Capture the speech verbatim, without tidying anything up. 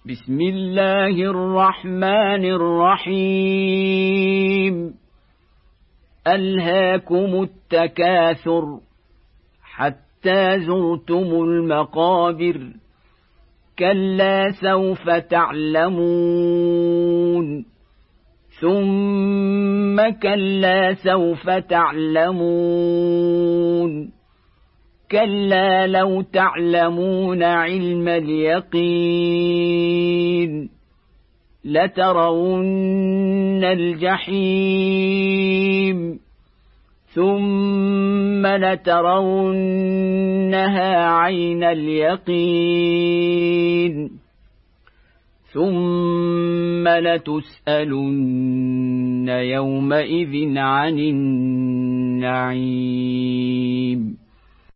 بسم الله الرحمن الرحيم. ألهاكم التكاثر حتى زرتم المقابر، كلا سوف تعلمون، ثم كلا سوف تعلمون، كلا لو تعلمون علم اليقين لترون الجحيم، ثم لترونها عين اليقين، ثم لتسألن يومئذ عن النعيم.